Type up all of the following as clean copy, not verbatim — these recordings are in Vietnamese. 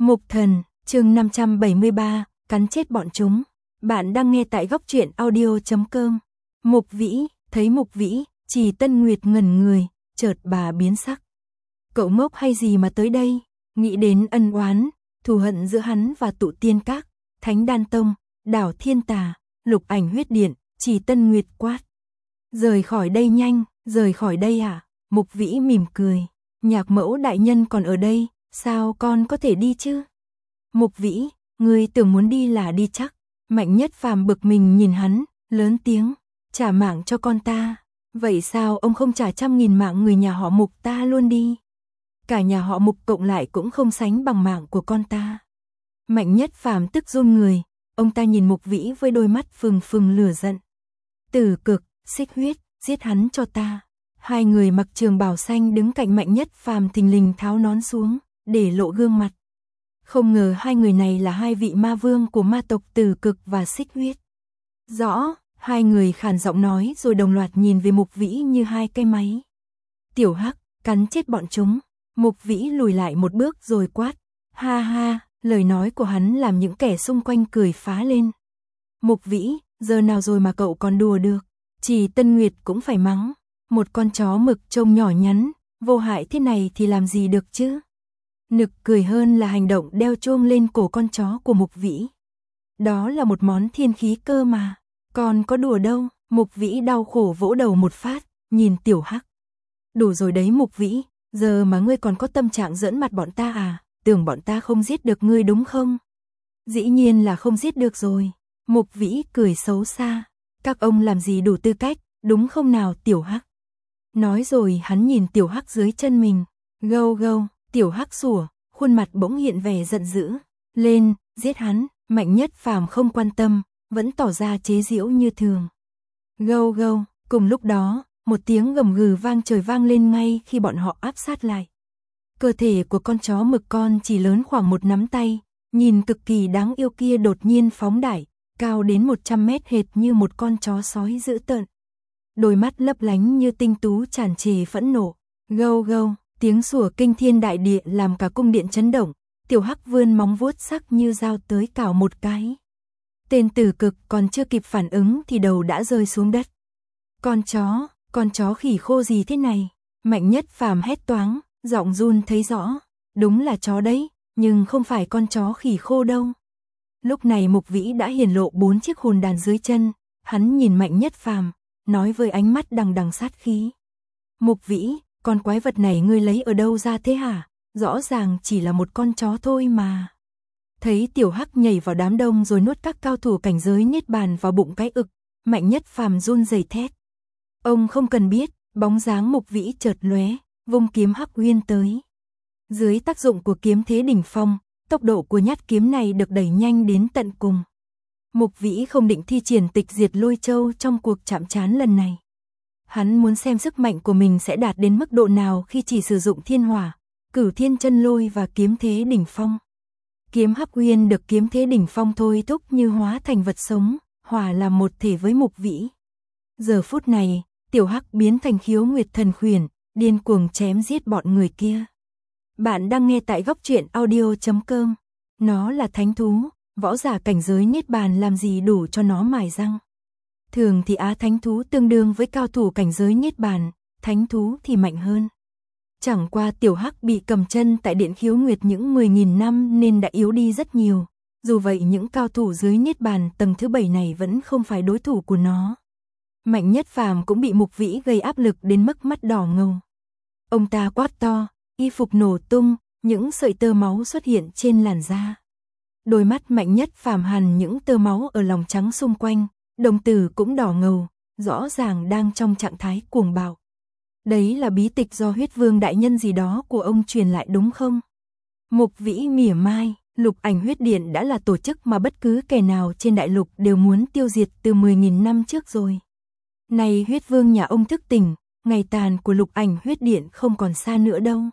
Mục Thần, chương 573, cắn chết bọn chúng. Bạn đang nghe tại góc truyện audio.com. Mục Vĩ, thấy Mục Vĩ, Trì Tân Nguyệt ngẩn người, chợt bà biến sắc. Cậu ngốc hay gì mà tới đây? Nghĩ đến ân oán, thù hận giữa hắn và Tụ Tiên Các, Thánh Đan Tông, Đảo Thiên Tà, Lục Ảnh Huyết Điện, Trì Tân Nguyệt quát. Rời khỏi đây nhanh, rời khỏi đây à? Mục Vĩ mỉm cười. Nhạc mẫu đại nhân còn ở đây, sao con có thể đi chứ? Mục Vĩ, ngươi tưởng muốn đi là đi chắc. Mạnh Nhất Phàm bực mình nhìn hắn, lớn tiếng, trả mạng cho con ta. Vậy sao ông không trả 100.000 mạng người nhà họ Mục ta luôn đi? Cả nhà họ Mục cộng lại cũng không sánh bằng mạng của con ta. Mạnh Nhất Phàm tức run người, ông ta nhìn Mục Vĩ với đôi mắt phừng phừng lửa giận. Tử Cực, Xích Huyết, giết hắn cho ta. Hai người mặc trường bào xanh đứng cạnh Mạnh Nhất Phàm thình lình tháo nón xuống, để lộ gương mặt. Không ngờ hai người này là hai vị ma vương của ma tộc Tử Cực và Xích Huyết. Rõ, hai người khàn giọng nói rồi đồng loạt nhìn về Mục Vĩ như hai cây máy. Tiểu Hắc, cắn chết bọn chúng. Mục Vĩ lùi lại một bước rồi quát. Ha ha, lời nói của hắn làm những kẻ xung quanh cười phá lên. Mục Vĩ, giờ nào rồi mà cậu còn đùa được? Trì Tân Nguyệt cũng phải mắng. Một con chó mực trông nhỏ nhắn, vô hại thế này thì làm gì được chứ? Nực cười hơn là hành động đeo chuông lên cổ con chó của Mục Vĩ. Đó là một món thiên khí cơ mà, còn có đùa đâu. Mục Vĩ đau khổ vỗ đầu một phát, nhìn Tiểu Hắc. Đủ rồi đấy Mục Vĩ, giờ mà ngươi còn có tâm trạng giỡn mặt bọn ta à? Tưởng bọn ta không giết được ngươi đúng không? Dĩ nhiên là không giết được rồi. Mục Vĩ cười xấu xa. Các ông làm gì đủ tư cách, đúng không nào Tiểu Hắc? Nói rồi hắn nhìn Tiểu Hắc dưới chân mình. Gâu gâu, Tiểu Hắc sủa, khuôn mặt bỗng hiện vẻ giận dữ. Lên, giết hắn. Mạnh Nhất Phàm không quan tâm, vẫn tỏ ra chế giễu như thường. Gâu gâu, cùng lúc đó, một tiếng gầm gừ vang trời vang lên ngay khi bọn họ áp sát lại. Cơ thể của con chó mực con chỉ lớn khoảng một nắm tay, nhìn cực kỳ đáng yêu kia đột nhiên phóng đại, cao đến 100 mét hệt như một con chó sói dữ tợn. Đôi mắt lấp lánh như tinh tú tràn trề phẫn nộ. Gâu gâu, tiếng sủa kinh thiên đại địa làm cả cung điện chấn động. Tiểu Hắc vươn móng vuốt sắc như dao tới cào một cái. Tên Tử Cực còn chưa kịp phản ứng thì đầu đã rơi xuống đất. Con chó khỉ khô gì thế này? Mạnh Nhất Phàm hét toáng, giọng run thấy rõ. Đúng là chó đấy, nhưng không phải con chó khỉ khô đâu. Lúc này Mục Vĩ đã hiển lộ 4 chiếc hồn đàn dưới chân. Hắn nhìn Mạnh Nhất Phàm, nói với ánh mắt đằng đằng sát khí. Mục Vĩ, con quái vật này ngươi lấy ở đâu ra thế hả? Rõ ràng chỉ là một con chó thôi mà. Thấy Tiểu Hắc nhảy vào đám đông rồi nuốt các cao thủ cảnh giới niết bàn vào bụng cái ực, Mạnh Nhất Phàm run rẩy thét. Ông không cần biết, bóng dáng Mục Vĩ chợt lóe, vung kiếm Hắc Uyên tới. Dưới tác dụng của kiếm thế đỉnh phong, tốc độ của nhát kiếm này được đẩy nhanh đến tận cùng. Mục Vĩ không định thi triển tịch diệt lôi châu trong cuộc chạm trán lần này. Hắn muốn xem sức mạnh của mình sẽ đạt đến mức độ nào khi chỉ sử dụng thiên hỏa, cửu thiên chân lôi và kiếm thế đỉnh phong. Kiếm Hắc Uyên được kiếm thế đỉnh phong thôi thúc như hóa thành vật sống, hòa làm một thể với Mục Vĩ. Giờ phút này, Tiểu Hắc biến thành Khiếu Nguyệt Thần Khuyển, điên cuồng chém giết bọn người kia. Bạn đang nghe tại góc truyện audio.com. Nó là thánh thú, võ giả cảnh giới niết bàn làm gì đủ cho nó mài răng. Thường thì á thánh thú tương đương với cao thủ cảnh giới niết bàn, thánh thú thì mạnh hơn. Chẳng qua Tiểu Hắc bị cầm chân tại Điện Khiếu Nguyệt những 10.000 năm nên đã yếu đi rất nhiều. Dù vậy những cao thủ dưới niết bàn tầng thứ 7 này vẫn không phải đối thủ của nó. Mạnh Nhất Phàm cũng bị Mục Vĩ gây áp lực đến mức mắt đỏ ngầu. Ông ta quát to, y phục nổ tung, những sợi tơ máu xuất hiện trên làn da. Đôi mắt Mạnh Nhất Phàm hằn những tơ máu ở lòng trắng xung quanh, đồng tử cũng đỏ ngầu, rõ ràng đang trong trạng thái cuồng bạo. Đấy là bí tịch do Huyết Vương đại nhân gì đó của ông truyền lại đúng không? Mục Vĩ mỉa mai, Lục Ảnh Huyết Điện đã là tổ chức mà bất cứ kẻ nào trên đại lục đều muốn tiêu diệt từ 10.000 năm trước rồi. Này Huyết Vương nhà ông thức tỉnh, ngày tàn của Lục Ảnh Huyết Điện không còn xa nữa đâu.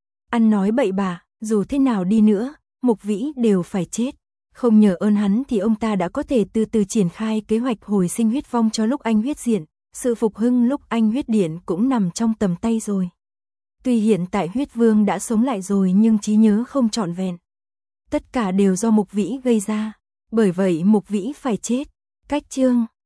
Ăn nói bậy bạ, dù thế nào đi nữa, Mục Vĩ đều phải chết. Không nhờ ơn hắn thì ông ta đã có thể từ từ triển khai kế hoạch hồi sinh huyết vong cho Lục Anh Huyết Diện. Sự phục hưng Lục Anh Huyết Điện cũng nằm trong tầm tay rồi. Tuy hiện tại Huyết Vương đã sống lại rồi nhưng trí nhớ không trọn vẹn. tất cả đều do Mục Vĩ gây ra, bởi vậy Mục Vĩ phải chết. Cách chương